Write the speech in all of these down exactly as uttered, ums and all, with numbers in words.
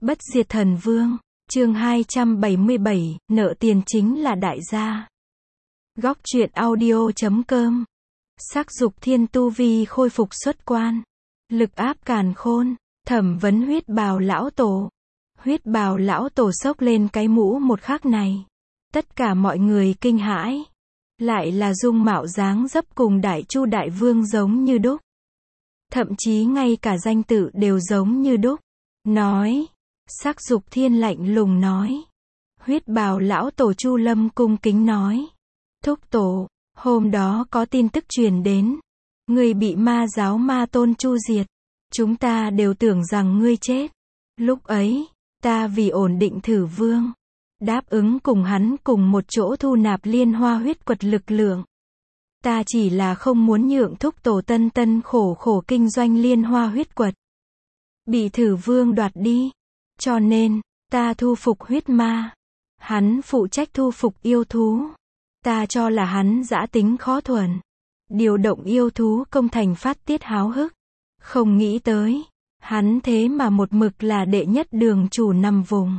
Bất diệt thần vương, chương hai trăm bảy mươi bảy, nợ tiền chính là đại gia. Góc truyện audio.com. Sắc dục thiên tu vi khôi phục xuất quan. Lực áp càn khôn, thẩm vấn huyết bào lão tổ. Huyết bào lão tổ xốc lên cái mũ một khắc này. Tất cả mọi người kinh hãi. Lại là dung mạo dáng dấp cùng đại chu đại vương giống như đúc. Thậm chí ngay cả danh tự đều giống như đúc. Nói. Sắc dục thiên lạnh lùng nói. Huyết bào lão tổ Chu Lâm cung kính nói. Thúc tổ, hôm đó có tin tức truyền đến. Ngươi bị ma giáo ma tôn chu diệt. Chúng ta đều tưởng rằng ngươi chết. Lúc ấy, ta vì ổn định thử vương. Đáp ứng cùng hắn cùng một chỗ thu nạp liên hoa huyết quật lực lượng. Ta chỉ là không muốn nhượng thúc tổ tân tân khổ khổ kinh doanh liên hoa huyết quật. Bị thử vương đoạt đi. Cho nên, ta thu phục huyết ma. Hắn phụ trách thu phục yêu thú. Ta cho là hắn dã tính khó thuần. Điều động yêu thú công thành phát tiết háo hức. Không nghĩ tới. Hắn thế mà một mực là đệ nhất đường chủ nằm vùng.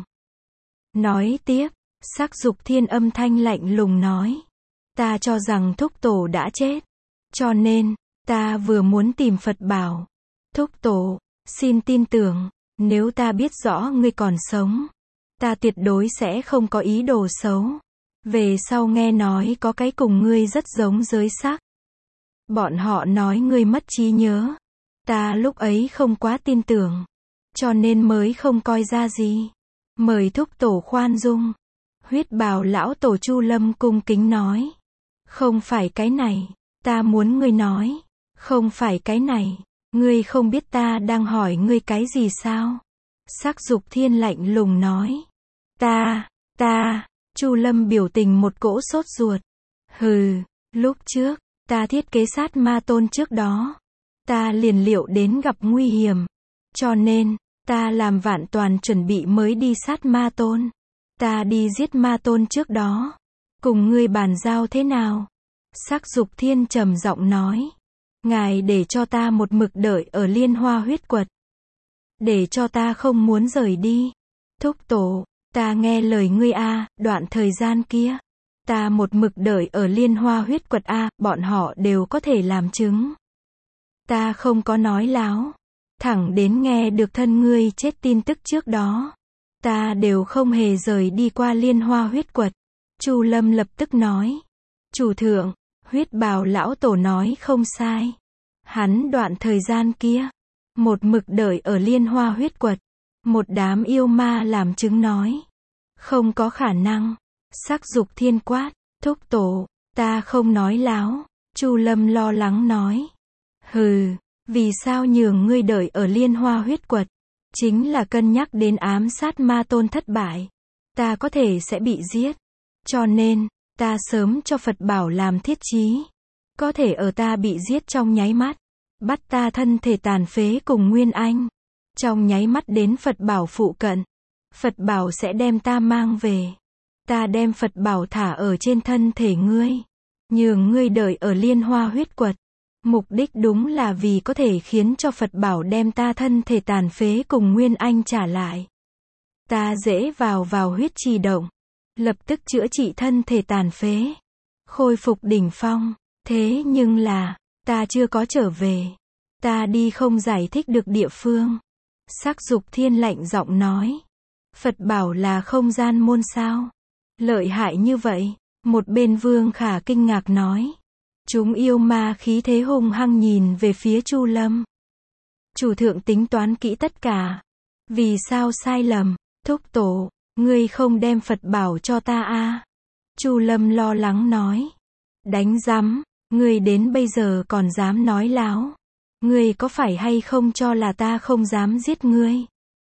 Nói tiếp, sắc dục thiên âm thanh lạnh lùng nói. Ta cho rằng thúc tổ đã chết. Cho nên, ta vừa muốn tìm Phật bảo. Thúc tổ, xin tin tưởng. Nếu ta biết rõ ngươi còn sống, ta tuyệt đối sẽ không có ý đồ xấu. Về sau nghe nói có cái cùng ngươi rất giống giới sắc. Bọn họ nói ngươi mất trí nhớ. Ta lúc ấy không quá tin tưởng. Cho nên mới không coi ra gì. Mời thúc tổ khoan dung. Huyết bào lão tổ Chu Lâm cung kính nói. Không phải cái này. Ta muốn ngươi nói. Không phải cái này. Ngươi không biết ta đang hỏi ngươi cái gì sao? Sắc dục thiên lạnh lùng nói. Ta, ta, Chu Lâm biểu tình một cỗ sốt ruột. Hừ, lúc trước, ta thiết kế sát ma tôn trước đó. Ta liền liệu đến gặp nguy hiểm. Cho nên, ta làm vạn toàn chuẩn bị mới đi sát ma tôn. Ta đi giết ma tôn trước đó. Cùng ngươi bàn giao thế nào? Sắc dục thiên trầm giọng nói. Ngài để cho ta một mực đợi ở liên hoa huyết quật. Để cho ta không muốn rời đi. Thúc tổ, ta nghe lời ngươi a, đoạn thời gian kia. Ta một mực đợi ở liên hoa huyết quật a, bọn họ đều có thể làm chứng. Ta không có nói láo. Thẳng đến nghe được thân ngươi chết tin tức trước đó. Ta đều không hề rời đi qua liên hoa huyết quật. Chu Lâm lập tức nói. Chủ thượng. Huyết bào lão tổ nói không sai. Hắn đoạn thời gian kia, một mực đợi ở liên hoa huyết quật. Một đám yêu ma làm chứng nói. Không có khả năng. Sắc dục thiên quát. Thúc tổ, ta không nói láo. Chu Lâm lo lắng nói. Hừ, vì sao nhường ngươi đợi ở liên hoa huyết quật? Chính là cân nhắc đến ám sát ma tôn thất bại. Ta có thể sẽ bị giết. Cho nên, ta sớm cho Phật bảo làm thiết chí. Có thể ở ta bị giết trong nháy mắt. Bắt ta thân thể tàn phế cùng Nguyên Anh. Trong nháy mắt đến Phật bảo phụ cận. Phật bảo sẽ đem ta mang về. Ta đem Phật bảo thả ở trên thân thể ngươi. Nhường ngươi đợi ở liên hoa huyết quật. Mục đích đúng là vì có thể khiến cho Phật bảo đem ta thân thể tàn phế cùng Nguyên Anh trả lại. Ta dễ vào vào huyết trì động. Lập tức chữa trị thân thể tàn phế. Khôi phục đỉnh phong. Thế nhưng là, ta chưa có trở về. Ta đi không giải thích được địa phương. Sắc dục thiên lạnh giọng nói. Phật bảo là không gian môn sao? Lợi hại như vậy. Một bên Vương Khả kinh ngạc nói. Chúng yêu ma khí thế hung hăng nhìn về phía Chu Lâm. Chủ thượng tính toán kỹ tất cả. Vì sao sai lầm? Thúc tổ, ngươi không đem Phật bảo cho ta a? Chu Lâm lo lắng nói. Đánh rắm, ngươi đến bây giờ còn dám nói láo. Ngươi có phải hay không cho là ta không dám giết ngươi?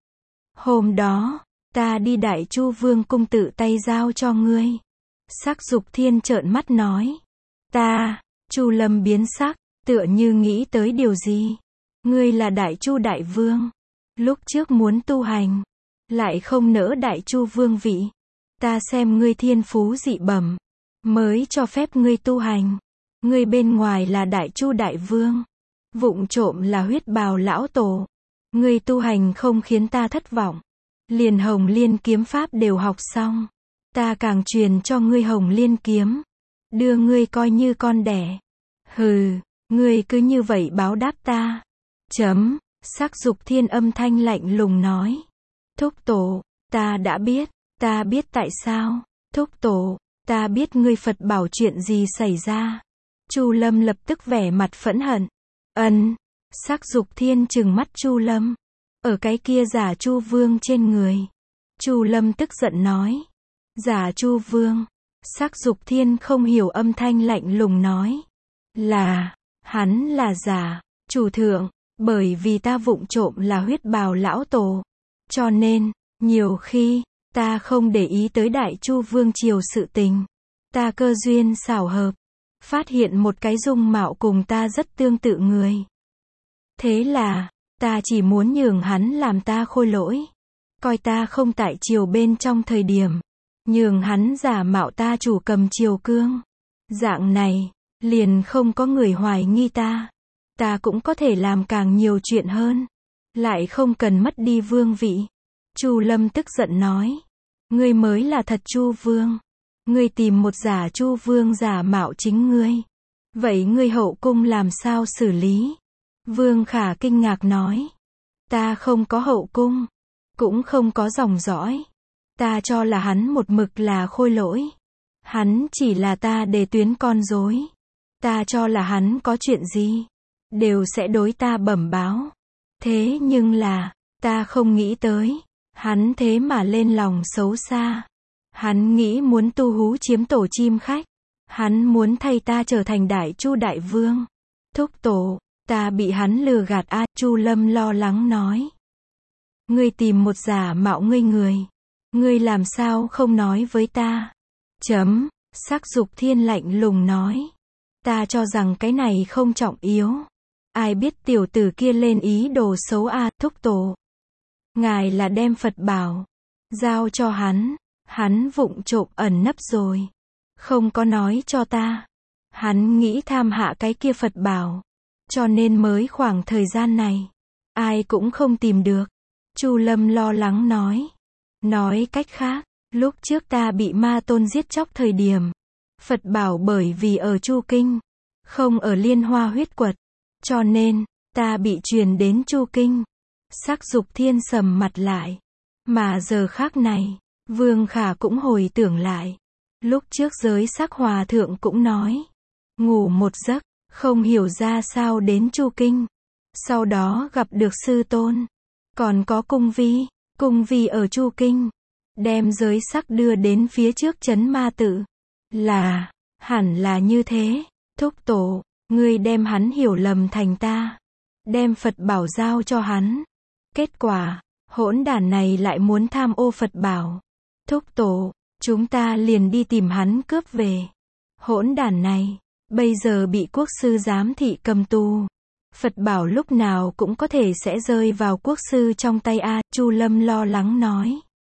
Hôm đó, ta đi Đại Chu Vương cung tự tay giao cho ngươi. Sắc dục thiên trợn mắt nói. Ta, Chu Lâm biến sắc, tựa như nghĩ tới điều gì. Ngươi là Đại Chu Đại Vương. Lúc trước muốn tu hành, lại không nỡ Đại Chu Vương vị. Ta xem ngươi thiên phú dị bẩm, mới cho phép ngươi tu hành. Ngươi bên ngoài là Đại Chu Đại Vương, vụng trộm là huyết bào lão tổ. Ngươi tu hành không khiến ta thất vọng. liền Hồng Liên kiếm pháp đều học xong. Ta càng truyền cho ngươi Hồng Liên kiếm. Đưa ngươi coi như con đẻ. Hừ, ngươi cứ như vậy báo đáp ta. Chấm, Sắc Dục Thiên âm thanh lạnh lùng nói. Thúc tổ, ta đã biết, ta biết tại sao. Thúc tổ, ta biết ngươi Phật bảo chuyện gì xảy ra. Chu Lâm lập tức vẻ mặt phẫn hận. Ân, Sắc Dục Thiên trừng mắt Chu Lâm. Ở cái kia giả Chu Vương trên người. Chu Lâm tức giận nói. Giả Chu Vương. Sắc Dục Thiên không hiểu âm thanh lạnh lùng nói. Là, hắn là giả, chủ thượng, bởi vì ta vụng trộm là huyết bào lão tổ. Cho nên, nhiều khi, ta không để ý tới Đại Chu Vương triều sự tình. Ta cơ duyên xảo hợp, phát hiện một cái dung mạo cùng ta rất tương tự người. Thế là, ta chỉ muốn nhường hắn làm ta khôi lỗi. Coi ta không tại triều bên trong thời điểm. Nhường hắn giả mạo ta chủ cầm triều cương. Dạng này, liền không có người hoài nghi ta. Ta cũng có thể làm càng nhiều chuyện hơn. Lại không cần mất đi vương vị. Chu Lâm tức giận nói. Ngươi mới là thật Chu Vương. Ngươi tìm một giả Chu Vương giả mạo chính ngươi. Vậy ngươi hậu cung làm sao xử lý? Vương Khả kinh ngạc nói. Ta không có hậu cung. Cũng không có dòng dõi. Ta cho là hắn một mực là khôi lỗi. Hắn chỉ là ta để tuyến con rối. Ta cho là hắn có chuyện gì, đều sẽ đối ta bẩm báo. Thế nhưng là, ta không nghĩ tới. Hắn thế mà lên lòng xấu xa. Hắn nghĩ muốn tu hú chiếm tổ chim khách. Hắn muốn thay ta trở thành Đại Chu Đại Vương. Thúc tổ, ta bị hắn lừa gạt a. Chu Lâm lo lắng nói. Ngươi tìm một giả mạo ngươi người. Ngươi làm sao không nói với ta? Chấm, Sắc Dục Thiên lạnh lùng nói. Ta cho rằng cái này không trọng yếu. Ai biết tiểu tử kia lên ý đồ xấu a. Thúc tổ. Ngài là đem Phật bảo. Giao cho hắn. Hắn vụng trộm ẩn nấp rồi. Không có nói cho ta. Hắn nghĩ tham hạ cái kia Phật bảo. Cho nên mới khoảng thời gian này. Ai cũng không tìm được. Chu Lâm lo lắng nói. Nói cách khác, lúc trước ta bị ma tôn giết chóc thời điểm. Phật bảo bởi vì ở Chu Kinh. Không ở Liên Hoa huyết quật. Cho nên, ta bị truyền đến Chu Kinh. Sắc Dục Thiên sầm mặt lại. Mà giờ khác này, Vương Khả cũng hồi tưởng lại. Lúc trước giới Sắc Hòa Thượng cũng nói. Ngủ một giấc, không hiểu ra sao đến Chu Kinh. Sau đó gặp được sư tôn. Còn có cung vi. Cung vi ở Chu Kinh. Đem giới sắc đưa đến phía trước trấn ma tự. Là, hẳn là như thế. Thúc tổ, ngươi đem hắn hiểu lầm thành ta. Đem Phật bảo giao cho hắn. Kết quả, hỗn đản này lại muốn tham ô Phật bảo. Thúc tổ, chúng ta liền đi tìm hắn cướp về. Hỗn đản này, bây giờ bị quốc sư giám thị cầm tù. Phật bảo lúc nào cũng có thể sẽ rơi vào quốc sư trong tay a. Chu Lâm lo lắng nói.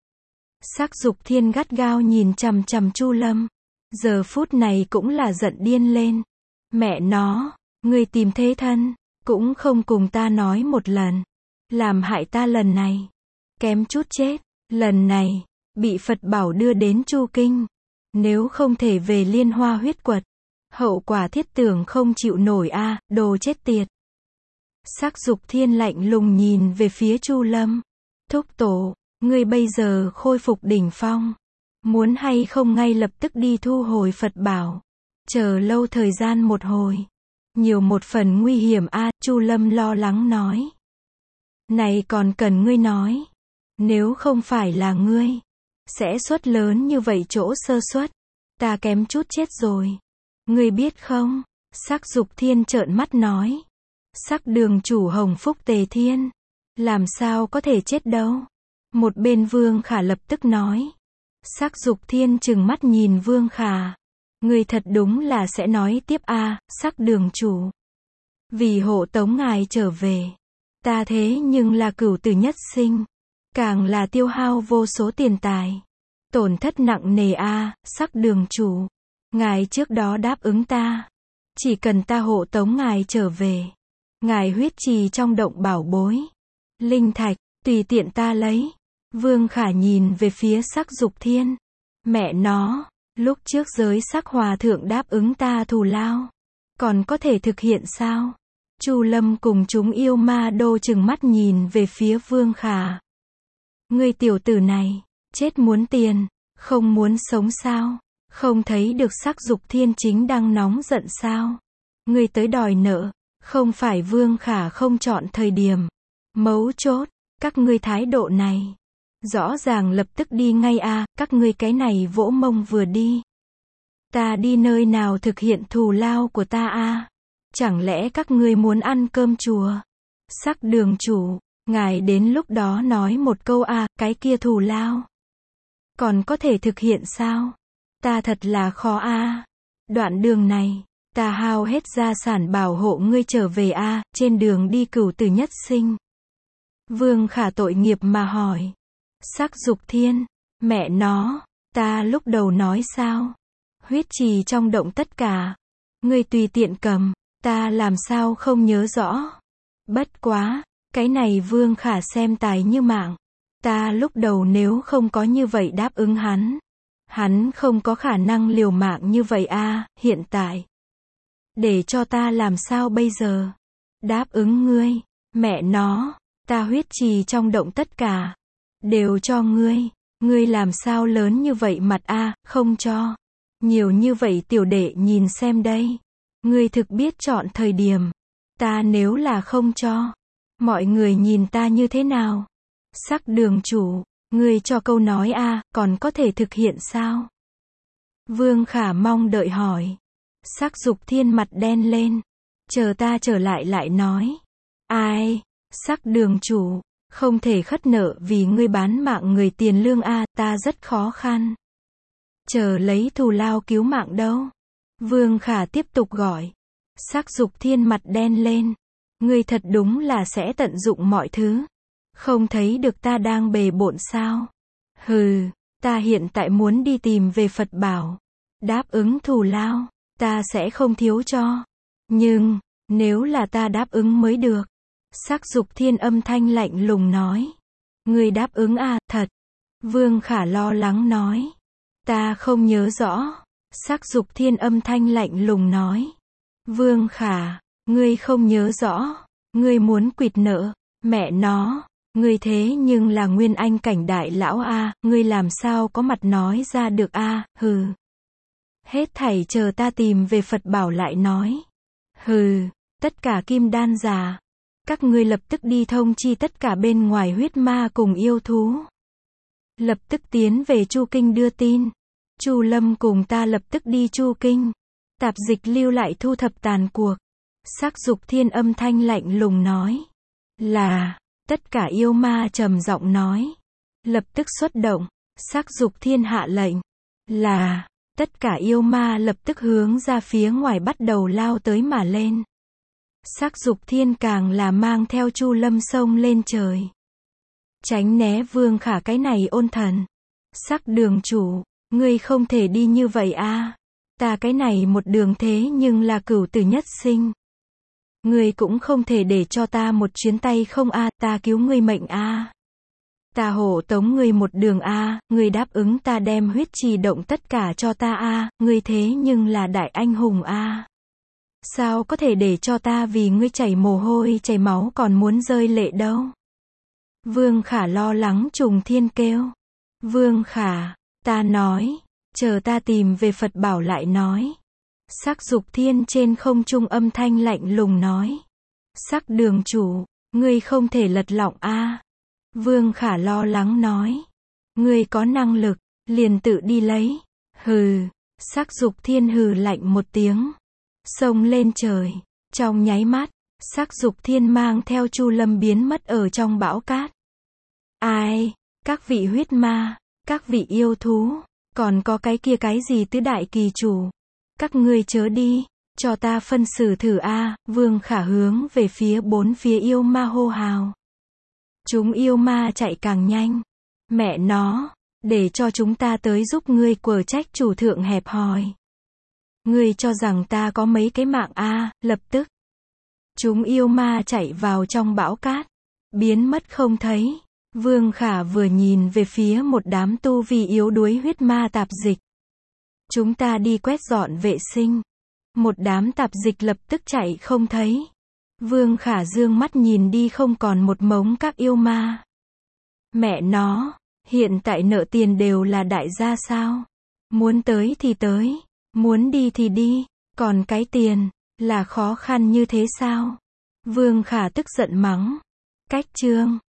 Sắc Dục Thiên gắt gao nhìn chằm chằm Chu Lâm. Giờ phút này cũng là giận điên lên. Mẹ nó, ngươi tìm thế thân, cũng không cùng ta nói một lần. Làm hại ta lần này. Kém chút chết. Lần này, bị Phật bảo đưa đến Chu Kinh. Nếu không thể về Liên Hoa huyết quật. Hậu quả thiết tưởng không chịu nổi a. Đồ chết tiệt. Sắc Dục Thiên lạnh lùng nhìn về phía Chu Lâm. Thúc tổ, ngươi bây giờ khôi phục đỉnh phong. Muốn hay không ngay lập tức đi thu hồi Phật bảo. Chờ lâu thời gian một hồi. Nhiều một phần nguy hiểm a. Chu Lâm lo lắng nói. Này còn cần ngươi nói. Nếu không phải là ngươi. Sẽ suất lớn như vậy chỗ sơ suất. Ta kém chút chết rồi. Ngươi biết không? Sắc Dục Thiên trợn mắt nói. Sắc đường chủ Hồng Phúc Tề Thiên. Làm sao có thể chết đâu. Một bên Vương Khả lập tức nói. Sắc Dục Thiên trừng mắt nhìn Vương Khả. Người thật đúng là sẽ nói tiếp a. À, sắc đường chủ. Vì hộ tống ngài trở về. Ta thế nhưng là cửu tử nhất sinh. Càng là tiêu hao vô số tiền tài. Tổn thất nặng nề a. À, sắc đường chủ. Ngài trước đó đáp ứng ta. Chỉ cần ta hộ tống ngài trở về. Ngài huyết trì trong động bảo bối. Linh thạch, tùy tiện ta lấy. Vương Khả nhìn về phía Sắc Dục Thiên. Mẹ nó, lúc trước giới Sắc Hòa Thượng đáp ứng ta thù lao, còn có thể thực hiện sao? Chu Lâm cùng chúng yêu ma đô chừng mắt nhìn về phía Vương Khả. Ngươi tiểu tử này, chết muốn tiền, không muốn sống sao? Không thấy được Sắc Dục Thiên chính đang nóng giận sao? Ngươi tới đòi nợ, không phải Vương Khả không chọn thời điểm. Mấu chốt, các ngươi thái độ này, rõ ràng lập tức đi ngay a, à, các ngươi cái này vỗ mông vừa đi. Ta đi nơi nào thực hiện thù lao của ta a? À? Chẳng lẽ các ngươi muốn ăn cơm chùa? Sắc đường chủ, ngài đến lúc đó nói một câu a, à, cái kia thù lao còn có thể thực hiện sao? Ta thật là khó a. À. Đoạn đường này, ta hao hết gia sản bảo hộ ngươi trở về a, à, trên đường đi cửu tử nhất sinh. Vương Khả tội nghiệp mà hỏi. Sắc Dục Thiên, mẹ nó, ta lúc đầu nói sao? Huyết trì trong động tất cả, ngươi tùy tiện cầm, ta làm sao không nhớ rõ. Bất quá, cái này Vương Khả xem tài như mạng. Ta lúc đầu nếu không có như vậy đáp ứng hắn, hắn không có khả năng liều mạng như vậy a, à, hiện tại. Để cho ta làm sao bây giờ? Đáp ứng ngươi, mẹ nó, ta huyết trì trong động tất cả, đều cho ngươi, ngươi làm sao lớn như vậy mặt a, à, không cho. Nhiều như vậy tiểu đệ nhìn xem đây, ngươi thực biết chọn thời điểm, ta nếu là không cho, mọi người nhìn ta như thế nào? Sắc đường chủ, ngươi cho câu nói a, à, còn có thể thực hiện sao? Vương Khả mong đợi hỏi. Sắc Dục Thiên mặt đen lên, chờ ta trở lại lại nói. Ai? Sắc đường chủ, không thể khất nợ vì ngươi bán mạng người tiền lương a, à, ta rất khó khăn. Chờ lấy thù lao cứu mạng đâu? Vương Khả tiếp tục gọi. Sắc Dục Thiên mặt đen lên, ngươi thật đúng là sẽ tận dụng mọi thứ. Không thấy được ta đang bề bộn sao? Hừ, ta hiện tại muốn đi tìm về Phật bảo. Đáp ứng thù lao, ta sẽ không thiếu cho. Nhưng, nếu là ta đáp ứng mới được. Sắc Dục Thiên âm thanh lạnh lùng nói. Ngươi đáp ứng à, thật? Vương Khả lo lắng nói. Ta không nhớ rõ. Sắc Dục Thiên âm thanh lạnh lùng nói. Vương Khả, ngươi không nhớ rõ. Ngươi muốn quỵt nợ, mẹ nó. Ngươi thế nhưng là Nguyên Anh cảnh đại lão a, ngươi làm sao có mặt nói ra được a, hừ. Hết thảy chờ ta tìm về Phật bảo lại nói. Hừ, tất cả kim đan già, các ngươi lập tức đi thông chi tất cả bên ngoài huyết ma cùng yêu thú. Lập tức tiến về Chu Kinh đưa tin. Chu Lâm cùng ta lập tức đi Chu Kinh. Tạp Dịch lưu lại thu thập tàn cuộc. Sắc Dục Thiên âm thanh lạnh lùng nói. Là, tất cả yêu ma trầm giọng nói. Lập tức xuất động. Sắc Dục Thiên hạ lệnh. Là, tất cả yêu ma lập tức hướng ra phía ngoài bắt đầu lao tới mà lên. Sắc Dục Thiên càng là mang theo Chu Lâm sông lên trời. Tránh né Vương Khả cái này ôn thần. Sắc đường chủ, ngươi không thể đi như vậy a. À. Ta cái này một đường thế nhưng là cửu tử nhất sinh. Ngươi cũng không thể để cho ta một chuyến tay không a, à, ta cứu ngươi mệnh a. À. Ta hộ tống ngươi một đường a, à, ngươi đáp ứng ta đem huyết trì động tất cả cho ta a, à, ngươi thế nhưng là đại anh hùng a. À. Sao có thể để cho ta vì ngươi chảy mồ hôi chảy máu còn muốn rơi lệ đâu? Vương Khả lo lắng trùng thiên kêu. Vương Khả, ta nói, chờ ta tìm về Phật bảo lại nói. Sắc Dục Thiên trên không trung âm thanh lạnh lùng nói. Sắc đường chủ, ngươi không thể lật lọng a. À. Vương Khả lo lắng nói. Ngươi có năng lực, liền tự đi lấy. Hừ, Sắc Dục Thiên hừ lạnh một tiếng. Xông lên trời, trong nháy mắt, Sắc Dục Thiên mang theo Chu Lâm biến mất ở trong bão cát. Ai, các vị huyết ma, các vị yêu thú, còn có cái kia cái gì tứ đại kỳ chủ, các ngươi chớ đi, cho ta phân xử thử a. À, Vương Khả hướng về phía bốn phía yêu ma hô hào. Chúng yêu ma chạy càng nhanh. Mẹ nó, để cho chúng ta tới giúp ngươi quở trách chủ thượng hẹp hòi. Ngươi cho rằng ta có mấy cái mạng a, à, lập tức. Chúng yêu ma chạy vào trong bão cát, biến mất không thấy. Vương Khả vừa nhìn về phía một đám tu vi yếu đuối huyết ma tạp dịch. Chúng ta đi quét dọn vệ sinh. Một đám tạp dịch lập tức chạy không thấy. Vương Khả dương mắt nhìn đi không còn một mống các yêu ma. Mẹ nó, hiện tại nợ tiền đều là đại gia sao? Muốn tới thì tới, muốn đi thì đi, còn cái tiền, là khó khăn như thế sao? Vương Khả tức giận mắng. Cách chương